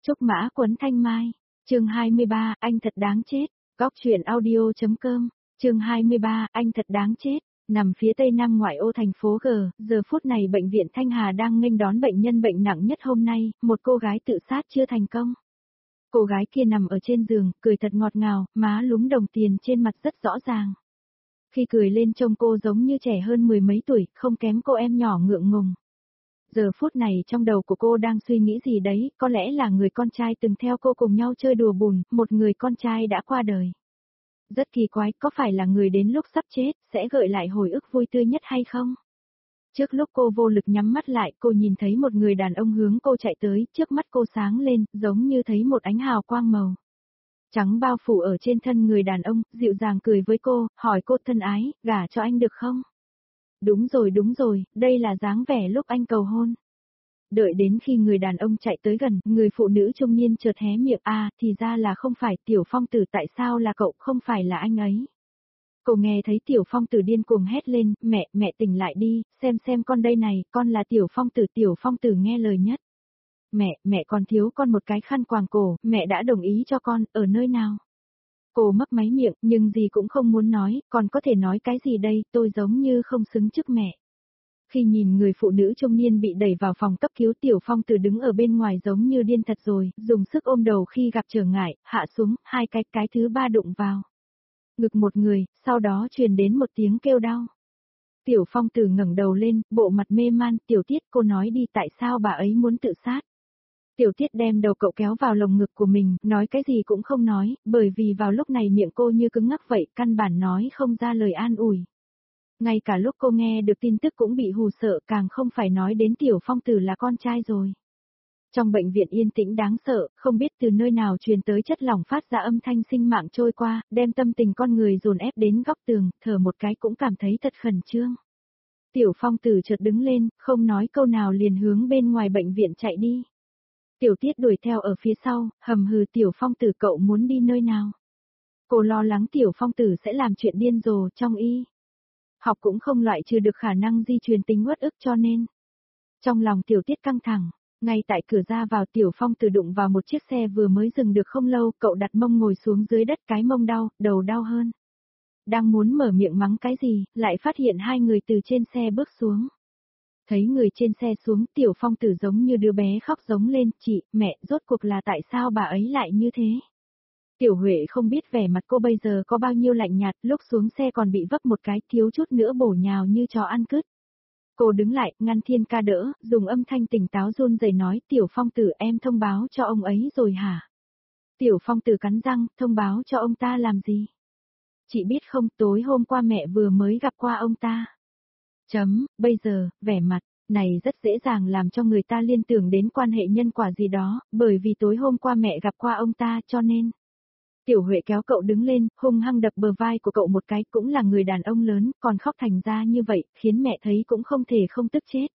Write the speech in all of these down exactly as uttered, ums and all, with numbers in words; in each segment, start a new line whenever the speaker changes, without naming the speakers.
Trúc mã quấn thanh mai, chương hai mươi ba, anh thật đáng chết, góc truyện audio.com, chương hai mươi ba, anh thật đáng chết, nằm phía tây nam ngoại ô thành phố G, giờ phút này bệnh viện Thanh Hà đang nghênh đón bệnh nhân bệnh nặng nhất hôm nay, một cô gái tự sát chưa thành công. Cô gái kia nằm ở trên giường, cười thật ngọt ngào, má lúm đồng tiền trên mặt rất rõ ràng. Khi cười lên trông cô giống như trẻ hơn mười mấy tuổi, không kém cô em nhỏ ngượng ngùng. Giờ phút này trong đầu của cô đang suy nghĩ gì đấy, có lẽ là người con trai từng theo cô cùng nhau chơi đùa bùn, một người con trai đã qua đời. Rất kỳ quái, có phải là người đến lúc sắp chết, sẽ gợi lại hồi ức vui tươi nhất hay không? Trước lúc cô vô lực nhắm mắt lại, cô nhìn thấy một người đàn ông hướng cô chạy tới, trước mắt cô sáng lên, giống như thấy một ánh hào quang màu trắng bao phủ ở trên thân người đàn ông, dịu dàng cười với cô, hỏi cô thân ái, gả cho anh được không? Đúng rồi đúng rồi, đây là dáng vẻ lúc anh cầu hôn. Đợi đến khi người đàn ông chạy tới gần, người phụ nữ trung niên chợt hé miệng, à, thì ra là không phải Tiểu Phong Tử, tại sao là cậu, không phải là anh ấy. Cô nghe thấy Tiểu Phong Tử điên cuồng hét lên, mẹ, mẹ tỉnh lại đi, xem xem con đây này, con là Tiểu Phong Tử. Tiểu Phong Tử nghe lời nhất. Mẹ, mẹ còn thiếu con một cái khăn quàng cổ, mẹ đã đồng ý cho con, ở nơi nào? Cô mấp máy miệng, nhưng gì cũng không muốn nói, còn có thể nói cái gì đây, tôi giống như không xứng trước mẹ. Khi nhìn người phụ nữ trung niên bị đẩy vào phòng cấp cứu, Tiểu Phong Tử đứng ở bên ngoài giống như điên thật rồi, dùng sức ôm đầu khi gặp trở ngại, hạ xuống, hai cái, cái thứ ba đụng vào ngực một người, sau đó truyền đến một tiếng kêu đau. Tiểu Phong Tử ngẩng đầu lên, bộ mặt mê man, Tiểu Tiết, cô nói đi, tại sao bà ấy muốn tự sát? Tiểu Tiết đem đầu cậu kéo vào lồng ngực của mình, nói cái gì cũng không nói, bởi vì vào lúc này miệng cô như cứng ngắc vậy, căn bản nói không ra lời an ủi. Ngay cả lúc cô nghe được tin tức cũng bị hù sợ, càng không phải nói đến Tiểu Phong Tử là con trai rồi. Trong bệnh viện yên tĩnh đáng sợ, không biết từ nơi nào truyền tới chất lỏng phát ra âm thanh sinh mạng trôi qua, đem tâm tình con người dồn ép đến góc tường, thở một cái cũng cảm thấy thật khẩn trương. Tiểu Phong Tử chợt đứng lên, không nói câu nào liền hướng bên ngoài bệnh viện chạy đi. Tiểu Tiết đuổi theo ở phía sau, hầm hừ, Tiểu Phong Tử, cậu muốn đi nơi nào? Cô lo lắng Tiểu Phong Tử sẽ làm chuyện điên rồ, trong y học cũng không loại trừ được khả năng di truyền tính uất ức, cho nên trong lòng Tiểu Tiết căng thẳng. Ngay tại cửa ra vào, Tiểu Phong Tử đụng vào một chiếc xe vừa mới dừng được không lâu, cậu đặt mông ngồi xuống dưới đất, cái mông đau, đầu đau hơn. Đang muốn mở miệng mắng cái gì, lại phát hiện hai người từ trên xe bước xuống. Thấy người trên xe xuống, Tiểu Phong Tử giống như đứa bé khóc giống lên, chị, mẹ, rốt cuộc là tại sao bà ấy lại như thế? Tiểu Huệ không biết vẻ mặt cô bây giờ có bao nhiêu lạnh nhạt, lúc xuống xe còn bị vấp một cái, thiếu chút nữa bổ nhào như chó ăn cứt. Cô đứng lại, ngăn Thiên Ca đỡ, dùng âm thanh tỉnh táo run rẩy nói, Tiểu Phong Tử, em thông báo cho ông ấy rồi hả? Tiểu Phong Tử cắn răng, thông báo cho ông ta làm gì? Chị biết không, tối hôm qua mẹ vừa mới gặp qua ông ta. Chấm, bây giờ, vẻ mặt này rất dễ dàng làm cho người ta liên tưởng đến quan hệ nhân quả gì đó, bởi vì tối hôm qua mẹ gặp qua ông ta, cho nên. Tiểu Huệ kéo cậu đứng lên, hung hăng đập bờ vai của cậu một cái, cũng là người đàn ông lớn, còn khóc thành ra như vậy, khiến mẹ thấy cũng không thể không tức chết.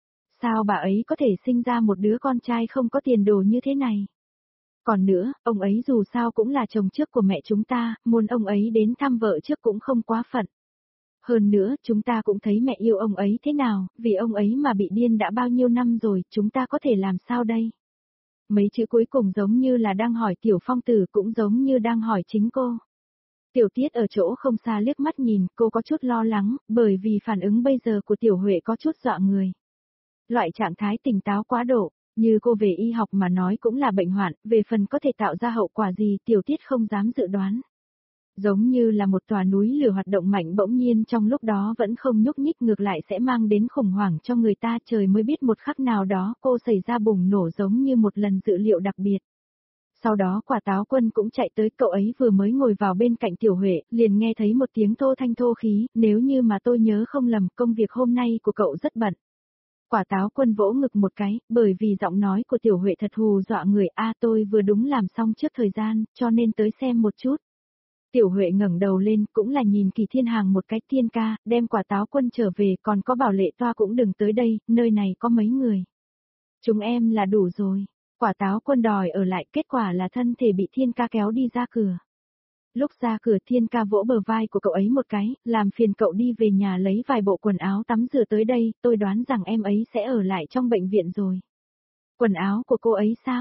Sao bà ấy có thể sinh ra một đứa con trai không có tiền đồ như thế này? Còn nữa, ông ấy dù sao cũng là chồng trước của mẹ chúng ta, muốn ông ấy đến thăm vợ trước cũng không quá phận. Hơn nữa, chúng ta cũng thấy mẹ yêu ông ấy thế nào, vì ông ấy mà bị điên đã bao nhiêu năm rồi, chúng ta có thể làm sao đây? Mấy chữ cuối cùng giống như là đang hỏi Tiểu Phong Tử, cũng giống như đang hỏi chính cô. Tiểu Tiết ở chỗ không xa liếc mắt nhìn, cô có chút lo lắng, bởi vì phản ứng bây giờ của Tiểu Huệ có chút dọa người. Loại trạng thái tỉnh táo quá độ, như cô về y học mà nói cũng là bệnh hoạn, về phần có thể tạo ra hậu quả gì, Tiểu Tiết không dám dự đoán. Giống như là một tòa núi lửa hoạt động mạnh bỗng nhiên trong lúc đó vẫn không nhúc nhích, ngược lại sẽ mang đến khủng hoảng cho người ta, trời mới biết một khắc nào đó cô xảy ra bùng nổ giống như một lần dự liệu đặc biệt. Sau đó Quả Táo Quân cũng chạy tới, cậu ấy vừa mới ngồi vào bên cạnh Tiểu Huệ, liền nghe thấy một tiếng thô thanh thô khí, nếu như mà tôi nhớ không lầm, công việc hôm nay của cậu rất bận. Quả Táo Quân vỗ ngực một cái, bởi vì giọng nói của Tiểu Huệ thật hù dọa người, a tôi vừa đúng làm xong trước thời gian, cho nên tới xem một chút. Tiểu Huệ ngẩng đầu lên, cũng là nhìn Kỳ Thiên Hàng một cái, Thiên ca, đem Quả Táo Quân trở về, còn có Bảo Lệ Toa cũng đừng tới đây, nơi này có mấy người. Chúng em là đủ rồi. Quả Táo Quân đòi ở lại, kết quả là thân thể bị Thiên ca kéo đi ra cửa. Lúc ra cửa Thiên ca vỗ bờ vai của cậu ấy một cái, làm phiền cậu đi về nhà lấy vài bộ quần áo tắm rửa tới đây, tôi đoán rằng em ấy sẽ ở lại trong bệnh viện rồi. Quần áo của cô ấy sao?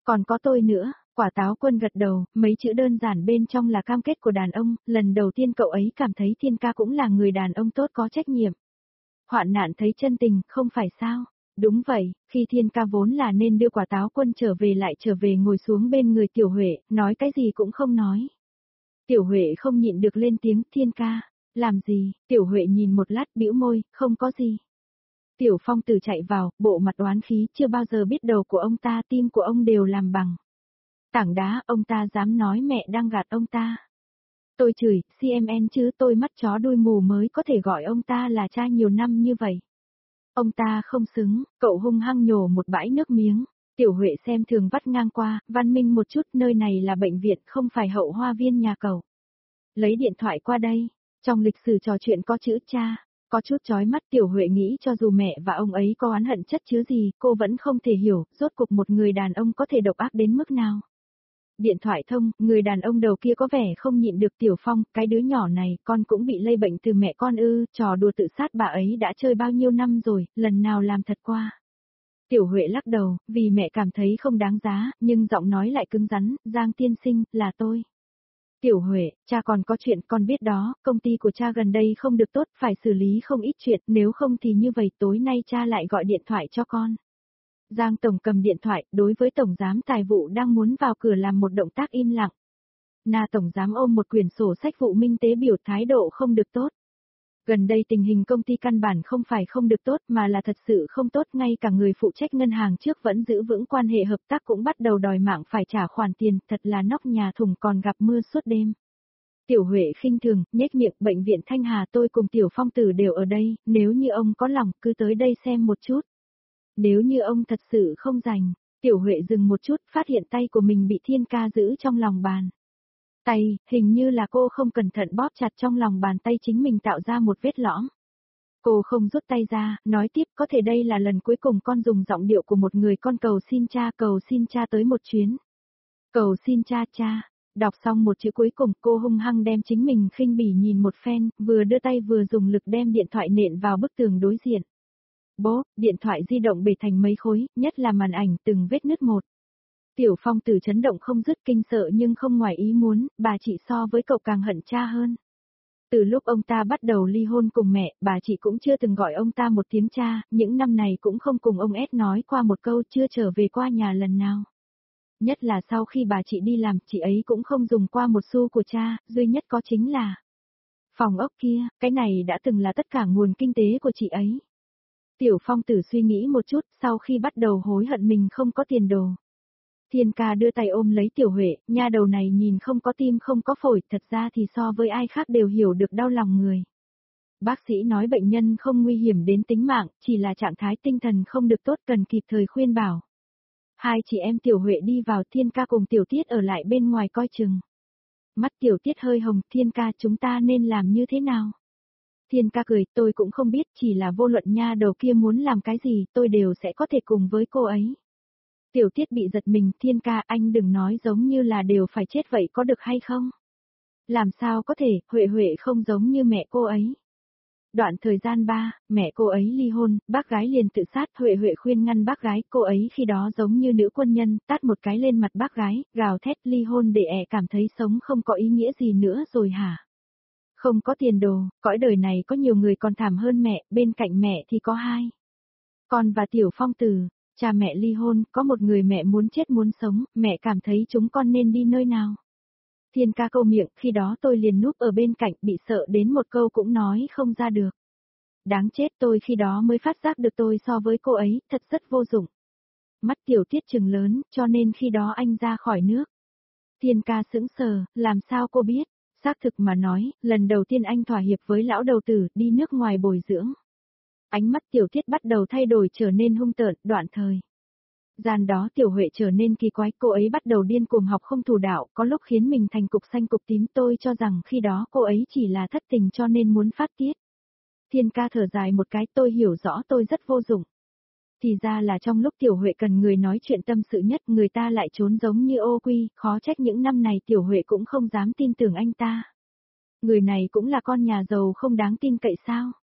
Còn có tôi nữa, quả táo quân gật đầu, mấy chữ đơn giản bên trong là cam kết của đàn ông, lần đầu tiên cậu ấy cảm thấy Thiên ca cũng là người đàn ông tốt có trách nhiệm. Hoạn nạn thấy chân tình, không phải sao? Đúng vậy, khi Thiên ca vốn là nên đưa quả táo quân trở về lại trở về ngồi xuống bên người Tiểu Huệ, nói cái gì cũng không nói. Tiểu Huệ không nhịn được lên tiếng, Thiên ca, làm gì? Tiểu Huệ nhìn một lát bĩu môi, không có gì. Tiểu Phong Tử chạy vào, bộ mặt oán khí, chưa bao giờ biết đầu của ông ta, tim của ông đều làm bằng tảng đá, ông ta dám nói mẹ đang gạt ông ta. Tôi chửi, xê em en chứ tôi mắt chó đuôi mù mới có thể gọi ông ta là cha nhiều năm như vậy. Ông ta không xứng, cậu hung hăng nhổ một bãi nước miếng. Tiểu Huệ xem thường vắt ngang qua, văn minh một chút, nơi này là bệnh viện không phải hậu hoa viên nhà cậu. Lấy điện thoại qua đây, trong lịch sử trò chuyện có chữ cha, có chút chói mắt. Tiểu Huệ nghĩ cho dù mẹ và ông ấy có oán hận chất chứa gì, cô vẫn không thể hiểu, rốt cuộc một người đàn ông có thể độc ác đến mức nào. Điện thoại thông, người đàn ông đầu kia có vẻ không nhịn được. Tiểu Phong, cái đứa nhỏ này, con cũng bị lây bệnh từ mẹ con ư, trò đùa tự sát bà ấy đã chơi bao nhiêu năm rồi, lần nào làm thật qua. Tiểu Huệ lắc đầu, vì mẹ cảm thấy không đáng giá, nhưng giọng nói lại cứng rắn, Giang tiên sinh, là tôi. Tiểu Huệ, cha còn có chuyện, con biết đó, công ty của cha gần đây không được tốt, phải xử lý không ít chuyện, nếu không thì như vậy tối nay cha lại gọi điện thoại cho con. Giang Tổng cầm điện thoại, đối với Tổng Giám Tài vụ đang muốn vào cửa làm một động tác im lặng. Na Tổng Giám ôm một quyển sổ sách vụ minh tế biểu thái độ không được tốt. Gần đây tình hình công ty căn bản không phải không được tốt mà là thật sự không tốt, ngay cả người phụ trách ngân hàng trước vẫn giữ vững quan hệ hợp tác cũng bắt đầu đòi mạng phải trả khoản tiền, thật là nóc nhà thùng còn gặp mưa suốt đêm. Tiểu Huệ khinh thường, nhếch miệng, bệnh viện Thanh Hà tôi cùng Tiểu Phong Tử đều ở đây, nếu như ông có lòng cứ tới đây xem một chút. Nếu như ông thật sự không rảnh, Tiểu Huệ dừng một chút, phát hiện tay của mình bị Thiên ca giữ trong lòng bàn. Tay, hình như là cô không cẩn thận bóp chặt trong lòng bàn tay chính mình tạo ra một vết lõm. Cô không rút tay ra, nói tiếp có thể đây là lần cuối cùng con dùng giọng điệu của một người con cầu xin cha, cầu xin cha tới một chuyến. Cầu xin cha cha, đọc xong một chữ cuối cùng cô hung hăng đem chính mình khinh bỉ nhìn một phen, vừa đưa tay vừa dùng lực đem điện thoại nện vào bức tường đối diện. Bố, điện thoại di động bể thành mấy khối, nhất là màn ảnh từng vết nứt một. Tiểu Phong Tử chấn động không dứt, kinh sợ nhưng không ngoài ý muốn, bà chị so với cậu càng hận cha hơn. Từ lúc ông ta bắt đầu ly hôn cùng mẹ, bà chị cũng chưa từng gọi ông ta một tiếng cha, những năm này cũng không cùng ông ét nói qua một câu, chưa trở về qua nhà lần nào. Nhất là sau khi bà chị đi làm, chị ấy cũng không dùng qua một xu của cha, duy nhất có chính là phòng ốc kia, cái này đã từng là tất cả nguồn kinh tế của chị ấy. Tiểu Phong Tử suy nghĩ một chút, sau khi bắt đầu hối hận mình không có tiền đồ. Thiên ca đưa tay ôm lấy Tiểu Huệ, nha đầu này nhìn không có tim không có phổi, thật ra thì so với ai khác đều hiểu được đau lòng người. Bác sĩ nói bệnh nhân không nguy hiểm đến tính mạng, chỉ là trạng thái tinh thần không được tốt, cần kịp thời khuyên bảo. Hai chị em Tiểu Huệ đi vào, Thiên ca cùng Tiểu Tiết ở lại bên ngoài coi chừng. Mắt Tiểu Tiết hơi hồng, Thiên ca chúng ta nên làm như thế nào? Thiên ca cười, tôi cũng không biết, chỉ là vô luận nha đầu kia muốn làm cái gì, tôi đều sẽ có thể cùng với cô ấy. Tiểu Tiết bị giật mình, Thiên ca anh đừng nói giống như là đều phải chết vậy có được hay không? Làm sao có thể, Huệ Huệ không giống như mẹ cô ấy. Đoạn thời gian ba, mẹ cô ấy ly hôn, bác gái liền tự sát, Huệ Huệ khuyên ngăn bác gái, cô ấy khi đó giống như nữ quân nhân, tát một cái lên mặt bác gái, gào thét ly hôn để ẻ cảm thấy sống không có ý nghĩa gì nữa rồi hả? Không có tiền đồ, cõi đời này có nhiều người còn thảm hơn mẹ, bên cạnh mẹ thì có hai. Con và Tiểu Phong Tử, cha mẹ ly hôn, có một người mẹ muốn chết muốn sống, mẹ cảm thấy chúng con nên đi nơi nào. Thiên ca câu miệng, khi đó tôi liền núp ở bên cạnh, bị sợ đến một câu cũng nói không ra được. Đáng chết, tôi khi đó mới phát giác được tôi so với cô ấy, thật rất vô dụng. Mắt Tiểu Tiết trừng lớn, cho nên khi đó anh ra khỏi nước. Thiên ca sững sờ, làm sao cô biết? Xác thực mà nói, lần đầu tiên anh thỏa hiệp với lão đầu tử, đi nước ngoài bồi dưỡng. Ánh mắt Tiểu Tiết bắt đầu thay đổi trở nên hung tợn, đoạn thời gian đó Tiểu Huệ trở nên kỳ quái, cô ấy bắt đầu điên cuồng học không thủ đạo, có lúc khiến mình thành cục xanh cục tím, tôi cho rằng khi đó cô ấy chỉ là thất tình cho nên muốn phát tiết. Thiên ca thở dài một cái, tôi hiểu rõ tôi rất vô dụng. Thì ra là trong lúc Tiểu Huệ cần người nói chuyện tâm sự nhất, người ta lại trốn giống như ô quy, khó trách những năm này Tiểu Huệ cũng không dám tin tưởng anh ta. Người này cũng là con nhà giàu không đáng tin cậy sao?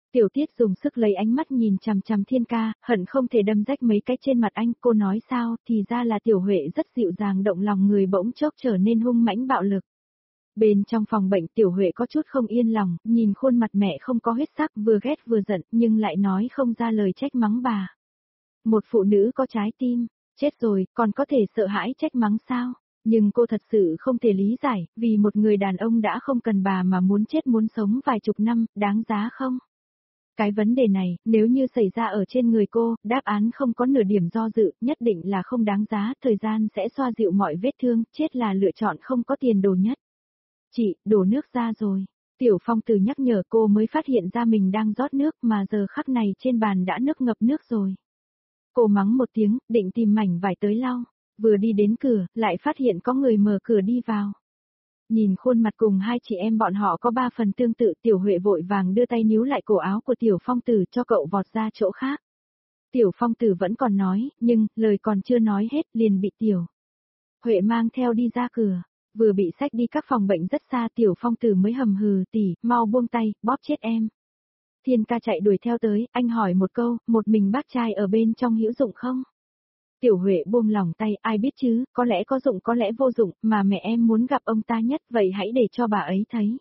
Tiểu Tiết dùng sức lấy ánh mắt nhìn chằm chằm Thiên Ca, hận không thể đâm rách mấy cái trên mặt anh, cô nói sao, thì ra là Tiểu Huệ rất dịu dàng động lòng người bỗng chốc trở nên hung mãnh bạo lực. Bên trong phòng bệnh Tiểu Huệ có chút không yên lòng, nhìn khuôn mặt mẹ không có huyết sắc, vừa ghét vừa giận, nhưng lại nói không ra lời trách mắng bà. Một phụ nữ có trái tim, chết rồi, còn có thể sợ hãi trách mắng sao? Nhưng cô thật sự không thể lý giải, vì một người đàn ông đã không cần bà mà muốn chết muốn sống vài chục năm, đáng giá không? Cái vấn đề này, nếu như xảy ra ở trên người cô, đáp án không có nửa điểm do dự, nhất định là không đáng giá, thời gian sẽ xoa dịu mọi vết thương, chết là lựa chọn không có tiền đồ nhất. Chị, đổ nước ra rồi. Tiểu Phong Tử nhắc nhở cô mới phát hiện ra mình đang rót nước mà giờ khắc này trên bàn đã nước ngập nước rồi. Cô mắng một tiếng, định tìm mảnh vải tới lau. Vừa đi đến cửa, lại phát hiện có người mở cửa đi vào. Nhìn khuôn mặt cùng hai chị em bọn họ có ba phần tương tự, Tiểu Huệ vội vàng đưa tay níu lại cổ áo của Tiểu Phong Tử cho cậu vọt ra chỗ khác. Tiểu Phong Tử vẫn còn nói, nhưng, lời còn chưa nói hết liền bị Tiểu Huệ mang theo đi ra cửa. Vừa bị xách đi các phòng bệnh rất xa, Tiểu Phong Tử mới hầm hừ, tỷ, mau buông tay, bóp chết em. Thiên Ca chạy đuổi theo tới, anh hỏi một câu, một mình bác trai ở bên trong hữu dụng không? Tiểu Huệ buông lòng tay, ai biết chứ, có lẽ có dụng có lẽ vô dụng, mà mẹ em muốn gặp ông ta nhất, vậy hãy để cho bà ấy thấy.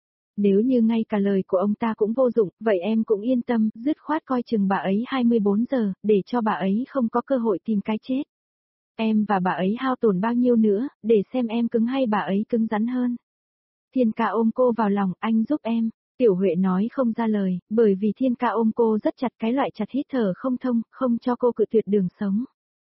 Nếu như ngay cả lời của ông ta cũng vô dụng, vậy em cũng yên tâm, dứt khoát coi chừng bà ấy hai mươi bốn giờ, để cho bà ấy không có cơ hội tìm cái chết. Em và bà ấy hao tổn bao nhiêu nữa, để xem em cứng hay bà ấy cứng rắn hơn. Thiên Ca ôm cô vào lòng, anh giúp em. Tiểu Huệ nói không ra lời, bởi vì Thiên Ca ôm cô rất chặt, cái loại chặt hít thở không thông, không cho cô cự tuyệt đường sống.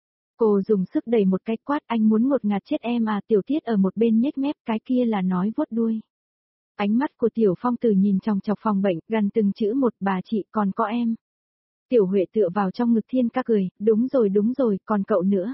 Cô dùng sức đẩy một cái quát, anh muốn ngột ngạt chết em à? Tiểu Tiết ở một bên nhếch mép, cái kia là nói vuốt đuôi. Ánh mắt của Tiểu Phong Tử nhìn chòng chọc phòng bệnh, gần từng chữ một, bà chị, còn có em. Tiểu Huệ tựa vào trong ngực Thiên Ca cười, đúng rồi đúng rồi, còn cậu nữa.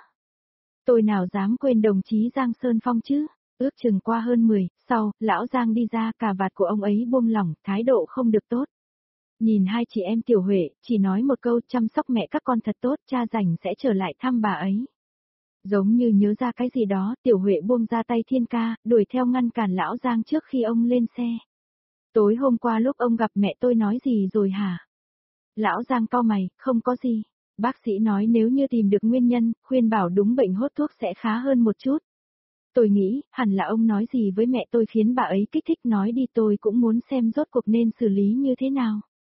Tôi nào dám quên đồng chí Giang Sơn Phong chứ? Ước chừng qua hơn mười, sau, lão Giang đi ra, cà vạt của ông ấy buông lỏng, thái độ không được tốt. Nhìn hai chị em Tiểu Huệ, chỉ nói một câu, chăm sóc mẹ các con thật tốt, cha rảnh sẽ trở lại thăm bà ấy. Giống như nhớ ra cái gì đó, Tiểu Huệ buông ra tay Thiên Ca, đuổi theo ngăn cản lão Giang trước khi ông lên xe. Tối hôm qua lúc ông gặp mẹ tôi nói gì rồi hả? Lão Giang cau mày, không có gì. Bác sĩ nói nếu như tìm được nguyên nhân, khuyên bảo đúng bệnh hốt thuốc sẽ khá hơn một chút. Tôi nghĩ, hẳn là ông nói gì với mẹ tôi khiến bà ấy kích thích, nói đi, tôi cũng muốn xem rốt cuộc nên xử lý như thế nào.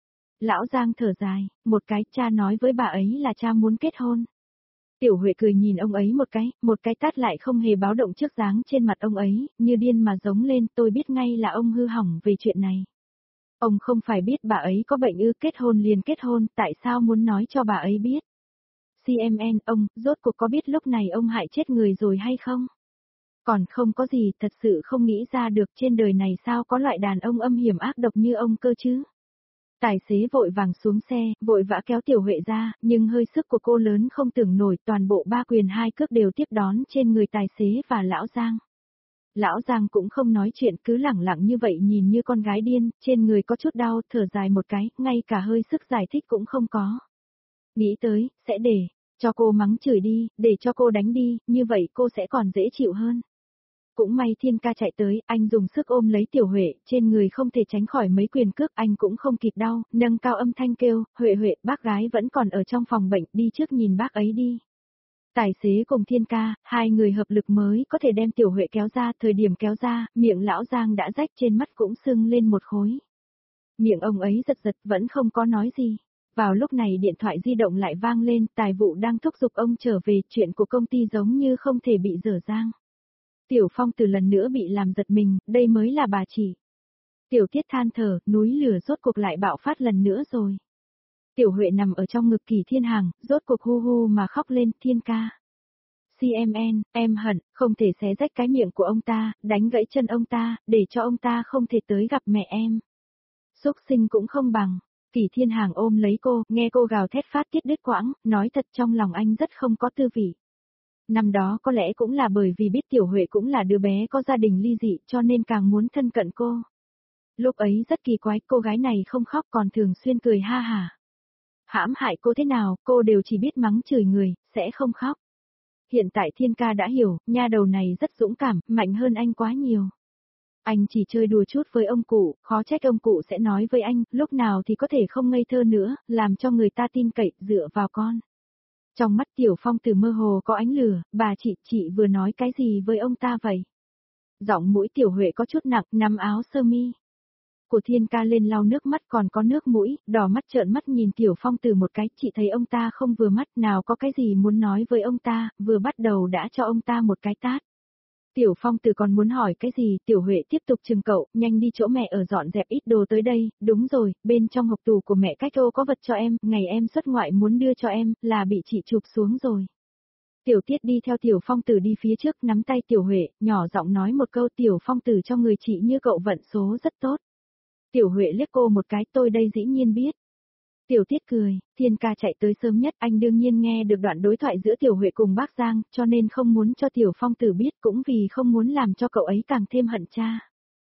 Lão Giang thở dài, một cái, cha nói với bà ấy là cha muốn kết hôn. Tiểu Huệ cười nhìn ông ấy một cái, một cái tát lại không hề báo động trước dáng trên mặt ông ấy, như điên mà giống lên, tôi biết ngay là ông hư hỏng về chuyện này. Ông không phải biết bà ấy có bệnh ư, kết hôn liền kết hôn, tại sao muốn nói cho bà ấy biết? xê em en, ông, rốt cuộc có biết lúc này ông hại chết người rồi hay không? Còn không có gì, thật sự không nghĩ ra được trên đời này sao có loại đàn ông âm hiểm ác độc như ông cơ chứ? Tài xế vội vàng xuống xe, vội vã kéo Tiểu Huệ ra, nhưng hơi sức của cô lớn không tưởng nổi, toàn bộ ba quyền hai cước đều tiếp đón trên người tài xế và lão Giang. Lão Giang cũng không nói chuyện, cứ lẳng lặng như vậy nhìn như con gái điên, trên người có chút đau, thở dài một cái, ngay cả hơi sức giải thích cũng không có. Nghĩ tới, sẽ để cho cô mắng chửi đi, để cho cô đánh đi, như vậy cô sẽ còn dễ chịu hơn. Cũng may Thiên Ca chạy tới, anh dùng sức ôm lấy Tiểu Huệ, trên người không thể tránh khỏi mấy quyền cước, anh cũng không kịp đau, nâng cao âm thanh kêu, Huệ Huệ, bác gái vẫn còn ở trong phòng bệnh, đi trước nhìn bác ấy đi. Tài xế cùng Thiên Ca, hai người hợp lực mới có thể đem Tiểu Huệ kéo ra, thời điểm kéo ra, miệng lão Giang đã rách, trên mắt cũng sưng lên một khối. Miệng ông ấy giật giật vẫn không có nói gì. Vào lúc này điện thoại di động lại vang lên, tài vụ đang thúc giục ông trở về, chuyện của công ty giống như không thể bị dở dang. Tiểu Phong từ lần nữa bị làm giật mình, đây mới là bà chị. Tiểu Tiết than thở, núi lửa rốt cuộc lại bạo phát lần nữa rồi. Tiểu Huệ nằm ở trong ngực Kỳ Thiên Hằng, rốt cuộc hu hu mà khóc lên, Thiên Ca. xê em en, em hận, không thể xé rách cái miệng của ông ta, đánh gãy chân ông ta, để cho ông ta không thể tới gặp mẹ em. Xúc sinh cũng không bằng. Kỳ Thiên Hằng ôm lấy cô, nghe cô gào thét phát tiết đứt quãng, nói thật trong lòng anh rất không có tư vị. Năm đó có lẽ cũng là bởi vì biết Tiểu Huệ cũng là đứa bé có gia đình ly dị cho nên càng muốn thân cận cô. Lúc ấy rất kỳ quái, cô gái này không khóc còn thường xuyên cười ha hả. Hãm hại cô thế nào, cô đều chỉ biết mắng chửi người, sẽ không khóc. Hiện tại Thiên Ca đã hiểu, nha đầu này rất dũng cảm, mạnh hơn anh quá nhiều. Anh chỉ chơi đùa chút với ông cụ, khó trách ông cụ sẽ nói với anh, lúc nào thì có thể không ngây thơ nữa, làm cho người ta tin cậy, dựa vào con. Trong mắt Tiểu Phong Tử mơ hồ có ánh lửa, bà chị, chị vừa nói cái gì với ông ta vậy? Giọng mũi Tiểu Huệ có chút nặng, nắm áo sơ mi của Thiên Ca lên lau nước mắt còn có nước mũi, đỏ mắt trợn mắt nhìn Tiểu Phong Tử một cái, chị thấy ông ta không vừa mắt, nào có cái gì muốn nói với ông ta, vừa bắt đầu đã cho ông ta một cái tát. Tiểu Phong Tử còn muốn hỏi cái gì, Tiểu Huệ tiếp tục chừng cậu, nhanh đi chỗ mẹ ở dọn dẹp ít đồ tới đây, đúng rồi, bên trong hộp tủ của mẹ cách ô có vật cho em, ngày em xuất ngoại muốn đưa cho em, là bị chị chụp xuống rồi. Tiểu Tiết đi theo Tiểu Phong Tử đi phía trước, nắm tay Tiểu Huệ, nhỏ giọng nói một câu, Tiểu Phong Tử cho người chị như cậu vận số rất tốt. Tiểu Huệ liếc cô một cái, tôi đây dĩ nhiên biết. Tiểu Tiết cười, Thiên Ca chạy tới sớm nhất, anh đương nhiên nghe được đoạn đối thoại giữa Tiểu Huệ cùng bác Giang, cho nên không muốn cho Tiểu Phong Tử biết, cũng vì không muốn làm cho cậu ấy càng thêm hận cha.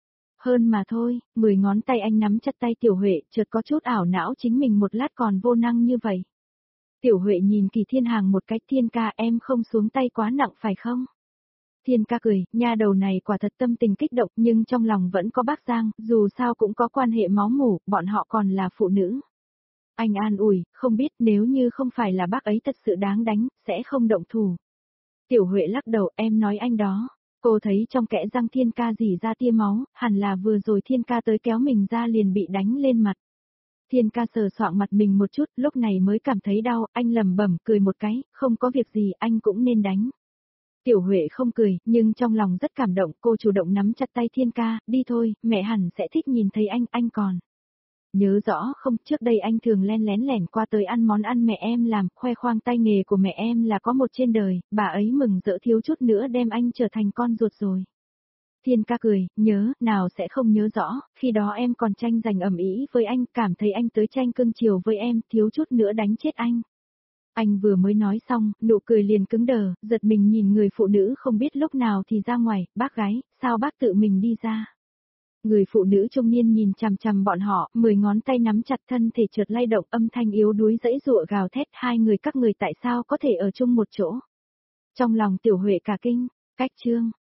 Hơn mà thôi, mười ngón tay anh nắm chặt tay Tiểu Huệ, chợt có chút ảo não chính mình một lát còn vô năng như vậy. Tiểu Huệ nhìn Kỳ Thiên Hàng một cái, Thiên Ca em không xuống tay quá nặng phải không? Thiên Ca cười, nha đầu này quả thật tâm tình kích động nhưng trong lòng vẫn có bác Giang, dù sao cũng có quan hệ máu mủ, bọn họ còn là phụ nữ. Anh an ủi, không biết nếu như không phải là bác ấy thật sự đáng đánh, sẽ không động thủ. Tiểu Huệ lắc đầu, em nói anh đó. Cô thấy trong kẽ răng Thiên Ca rỉ ra tia máu, hẳn là vừa rồi Thiên Ca tới kéo mình ra liền bị đánh lên mặt. Thiên Ca sờ soạng mặt mình một chút, lúc này mới cảm thấy đau, anh lẩm bẩm cười một cái, không có việc gì, anh cũng nên đánh. Tiểu Huệ không cười, nhưng trong lòng rất cảm động, cô chủ động nắm chặt tay Thiên Ca, đi thôi, mẹ hẳn sẽ thích nhìn thấy anh, anh còn. Nhớ rõ không, trước đây anh thường len lén lẻn qua tới ăn món ăn mẹ em làm, khoe khoang tay nghề của mẹ em là có một trên đời, bà ấy mừng rỡ thiếu chút nữa đem anh trở thành con ruột rồi. Thiên Ca cười, nhớ, nào sẽ không nhớ rõ, khi đó em còn tranh giành ầm ĩ với anh, cảm thấy anh tới tranh cưng chiều với em, thiếu chút nữa đánh chết anh. Anh vừa mới nói xong, nụ cười liền cứng đờ, giật mình nhìn người phụ nữ không biết lúc nào thì ra ngoài, bác gái, sao bác tự mình đi ra. Người phụ nữ trung niên nhìn chằm chằm bọn họ, mười ngón tay nắm chặt thân thể chợt lay động, âm thanh yếu đuối dãy dụa gào thét, hai người các người tại sao có thể ở chung một chỗ. Trong lòng Tiểu Huệ cả kinh, cách chương.